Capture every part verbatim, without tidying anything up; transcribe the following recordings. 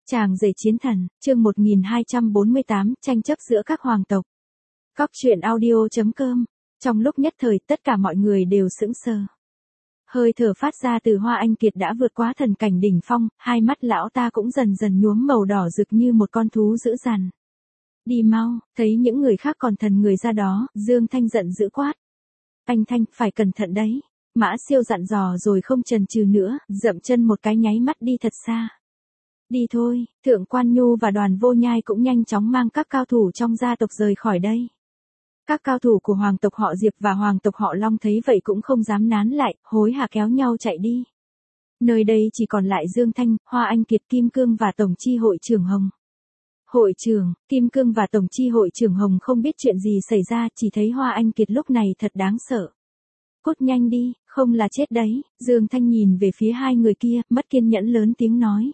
Chàng rể chiến thần, chương một nghìn hai trăm bốn mươi tám, tranh chấp giữa các hoàng tộc. Cóc truyện audio chấm com. Trong lúc nhất thời tất cả mọi người đều sững sờ. Hơi thở phát ra từ Hoa Anh Kiệt đã vượt quá thần cảnh đỉnh phong, hai mắt lão ta cũng dần dần nhuốm màu đỏ rực như một con thú dữ dằn. Đi mau, thấy những người khác còn thần người ra đó, Dương Thanh giận dữ quát. Anh Thanh, phải cẩn thận đấy. Mã Siêu dặn dò rồi không chần chừ nữa, dậm chân một cái nháy mắt đi thật xa. Đi thôi, Thượng Quan Nhu và Đoàn Vô Nhai cũng nhanh chóng mang các cao thủ trong gia tộc rời khỏi đây. Các cao thủ của hoàng tộc họ Diệp và hoàng tộc họ Long thấy vậy cũng không dám nán lại, hối hả kéo nhau chạy đi. Nơi đây chỉ còn lại Dương Thanh, Hoa Anh Kiệt, Kim Cương và Tổng chi hội trưởng Hồng. Hội trưởng, Kim Cương và Tổng chi hội trưởng Hồng không biết chuyện gì xảy ra, chỉ thấy Hoa Anh Kiệt lúc này thật đáng sợ. Cút nhanh đi, không là chết đấy. Dương Thanh nhìn về phía hai người kia, mất kiên nhẫn lớn tiếng nói.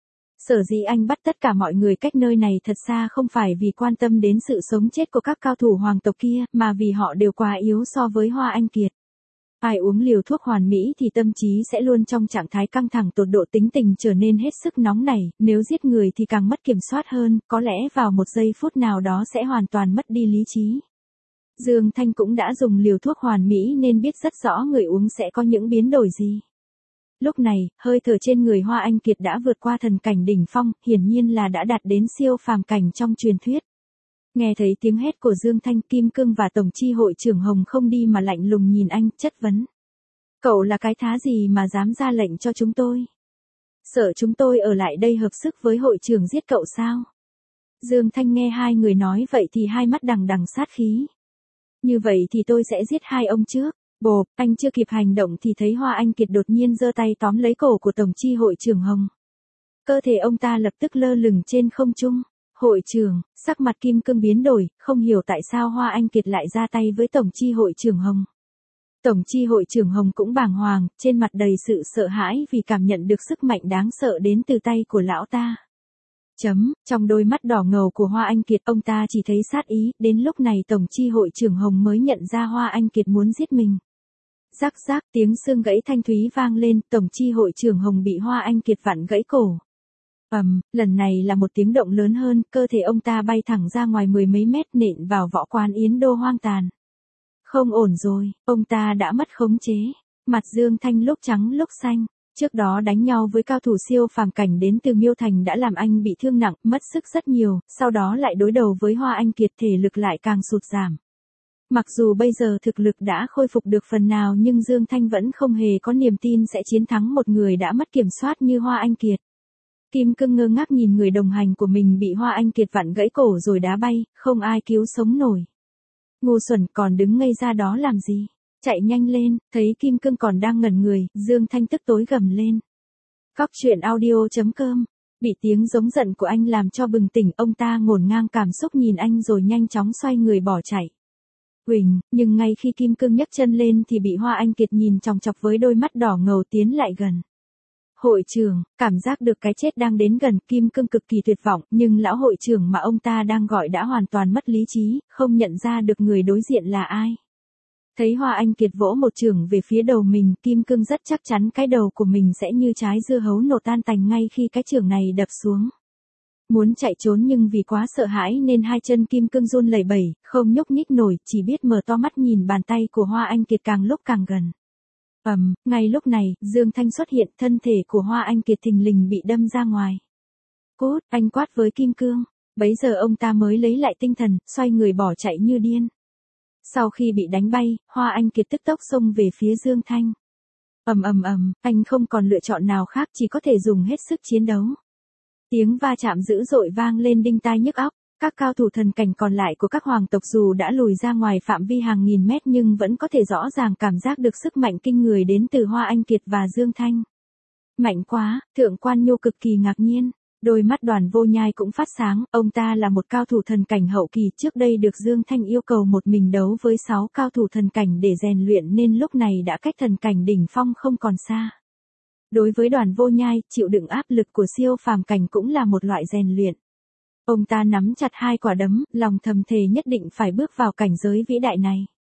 Sở dĩ anh bắt tất cả mọi người cách nơi này thật xa không phải vì quan tâm đến sự sống chết của các cao thủ hoàng tộc kia, mà vì họ đều quá yếu so với Hoa Anh Kiệt. Ai uống liều thuốc hoàn mỹ thì tâm trí sẽ luôn trong trạng thái căng thẳng tột độ, tính tình trở nên hết sức nóng nảy, nếu giết người thì càng mất kiểm soát hơn, có lẽ vào một giây phút nào đó sẽ hoàn toàn mất đi lý trí. Dương Thanh cũng đã dùng liều thuốc hoàn mỹ nên biết rất rõ người uống sẽ có những biến đổi gì. Lúc này, hơi thở trên người Hoa Anh Kiệt đã vượt qua thần cảnh đỉnh phong, hiển nhiên là đã đạt đến siêu phàm cảnh trong truyền thuyết. Nghe thấy tiếng hét của Dương Thanh, Kim Cương và Tổng chi hội trưởng Hồng không đi mà lạnh lùng nhìn anh, chất vấn. Cậu là cái thá gì mà dám ra lệnh cho chúng tôi? Sợ chúng tôi ở lại đây hợp sức với hội trưởng giết cậu sao? Dương Thanh nghe hai người nói vậy thì hai mắt đằng đằng sát khí. Như vậy thì tôi sẽ giết hai ông trước. Bộp, anh chưa kịp hành động thì thấy Hoa Anh Kiệt đột nhiên giơ tay tóm lấy cổ của Tổng chi hội trưởng Hồng. Cơ thể ông ta lập tức lơ lửng trên không trung. Hội trưởng, sắc mặt Kim Cương biến đổi, không hiểu tại sao Hoa Anh Kiệt lại ra tay với Tổng chi hội trưởng Hồng. Tổng chi hội trưởng Hồng cũng bàng hoàng, trên mặt đầy sự sợ hãi vì cảm nhận được sức mạnh đáng sợ đến từ tay của lão ta. Chấm, trong đôi mắt đỏ ngầu của Hoa Anh Kiệt ông ta chỉ thấy sát ý, đến lúc này Tổng chi hội trưởng Hồng mới nhận ra Hoa Anh Kiệt muốn giết mình. Rắc rắc tiếng xương gãy thanh thúy vang lên, Tổng chi hội trưởng Hồng bị Hoa Anh Kiệt vặn gãy cổ. Ầm, um, lần này là một tiếng động lớn hơn, cơ thể ông ta bay thẳng ra ngoài mười mấy mét nện vào võ quán Yến Đô hoang tàn. Không ổn rồi, ông ta đã mất khống chế. Mặt Dương Thanh lúc trắng lúc xanh. Trước đó đánh nhau với cao thủ siêu phàm cảnh đến từ Miêu Thành đã làm anh bị thương nặng, mất sức rất nhiều, sau đó lại đối đầu với Hoa Anh Kiệt thể lực lại càng sụt giảm. Mặc dù bây giờ thực lực đã khôi phục được phần nào nhưng Dương Thanh vẫn không hề có niềm tin sẽ chiến thắng một người đã mất kiểm soát như Hoa Anh Kiệt. Kim Cương ngơ ngác nhìn người đồng hành của mình bị Hoa Anh Kiệt vặn gãy cổ rồi đá bay, không ai cứu sống nổi. Ngu xuẩn, còn đứng ngây ra đó làm gì? Chạy nhanh lên, thấy Kim Cương còn đang ngẩn người, Dương Thanh tức tối gầm lên. Cóc truyện audio chấm com. Bị tiếng giống giận của anh làm cho bừng tỉnh, ông ta ngổn ngang cảm xúc nhìn anh rồi nhanh chóng xoay người bỏ chạy. Huỳnh, nhưng ngay khi Kim Cương nhấc chân lên thì bị Hoa Anh Kiệt nhìn chòng chọc với đôi mắt đỏ ngầu tiến lại gần. Hội trưởng, cảm giác được cái chết đang đến gần, Kim Cương cực kỳ tuyệt vọng, nhưng lão hội trưởng mà ông ta đang gọi đã hoàn toàn mất lý trí, không nhận ra được người đối diện là ai. Thấy Hoa Anh Kiệt vỗ một chưởng về phía đầu mình, Kim Cương rất chắc chắn cái đầu của mình sẽ như trái dưa hấu nổ tan tành ngay khi cái chưởng này đập xuống. Muốn chạy trốn nhưng vì quá sợ hãi nên hai chân Kim Cương run lẩy bẩy, không nhúc nhích nổi, chỉ biết mở to mắt nhìn bàn tay của Hoa Anh Kiệt càng lúc càng gần. Ầm, um, ngay lúc này, Dương Thanh xuất hiện, thân thể của Hoa Anh Kiệt thình lình bị đâm ra ngoài. Cút, anh quát với Kim Cương. Bấy giờ ông ta mới lấy lại tinh thần, xoay người bỏ chạy như điên. Sau khi bị đánh bay, Hoa Anh Kiệt tức tốc xông về phía Dương Thanh. Ầm ầm ầm, anh không còn lựa chọn nào khác, chỉ có thể dùng hết sức chiến đấu. Tiếng va chạm dữ dội vang lên đinh tai nhức óc. Các cao thủ thần cảnh còn lại của các hoàng tộc dù đã lùi ra ngoài phạm vi hàng nghìn mét nhưng vẫn có thể rõ ràng cảm giác được sức mạnh kinh người đến từ Hoa Anh Kiệt và Dương Thanh. Mạnh quá, Thượng Quan Nhu cực kỳ ngạc nhiên. Đôi mắt Đoàn Vô Nhai cũng phát sáng, ông ta là một cao thủ thần cảnh hậu kỳ, trước đây được Dương Thanh yêu cầu một mình đấu với sáu cao thủ thần cảnh để rèn luyện nên lúc này đã cách thần cảnh đỉnh phong không còn xa. Đối với Đoàn Vô Nhai, chịu đựng áp lực của siêu phàm cảnh cũng là một loại rèn luyện. Ông ta nắm chặt hai quả đấm, lòng thầm thề nhất định phải bước vào cảnh giới vĩ đại này.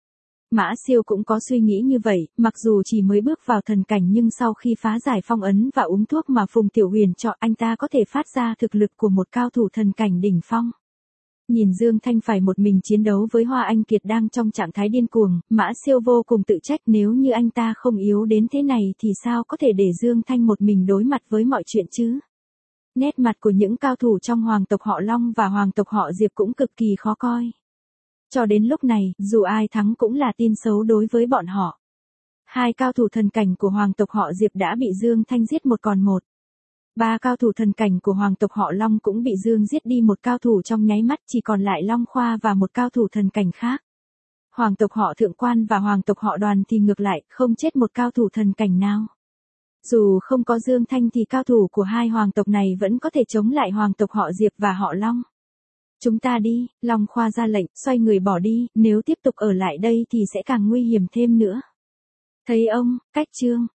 Mã Siêu cũng có suy nghĩ như vậy, mặc dù chỉ mới bước vào thần cảnh nhưng sau khi phá giải phong ấn và uống thuốc mà Phùng Tiểu Huyền cho anh ta có thể phát ra thực lực của một cao thủ thần cảnh đỉnh phong. Nhìn Dương Thanh phải một mình chiến đấu với Hoa Anh Kiệt đang trong trạng thái điên cuồng, Mã Siêu vô cùng tự trách nếu như anh ta không yếu đến thế này thì sao có thể để Dương Thanh một mình đối mặt với mọi chuyện chứ. Nét mặt của những cao thủ trong hoàng tộc họ Long và hoàng tộc họ Diệp cũng cực kỳ khó coi. Cho đến lúc này, dù ai thắng cũng là tin xấu đối với bọn họ. Hai cao thủ thần cảnh của hoàng tộc họ Diệp đã bị Dương Thanh giết một còn một. Ba cao thủ thần cảnh của hoàng tộc họ Long cũng bị Dương giết đi một cao thủ trong nháy mắt, chỉ còn lại Long Khoa và một cao thủ thần cảnh khác. Hoàng tộc họ Thượng Quan và hoàng tộc họ Đoàn thì ngược lại, không chết một cao thủ thần cảnh nào. Dù không có Dương Thanh thì cao thủ của hai hoàng tộc này vẫn có thể chống lại hoàng tộc họ Diệp và họ Long. Chúng ta đi, Long Khoa ra lệnh, xoay người bỏ đi, nếu tiếp tục ở lại đây thì sẽ càng nguy hiểm thêm nữa. Thấy ông, Cách Trương,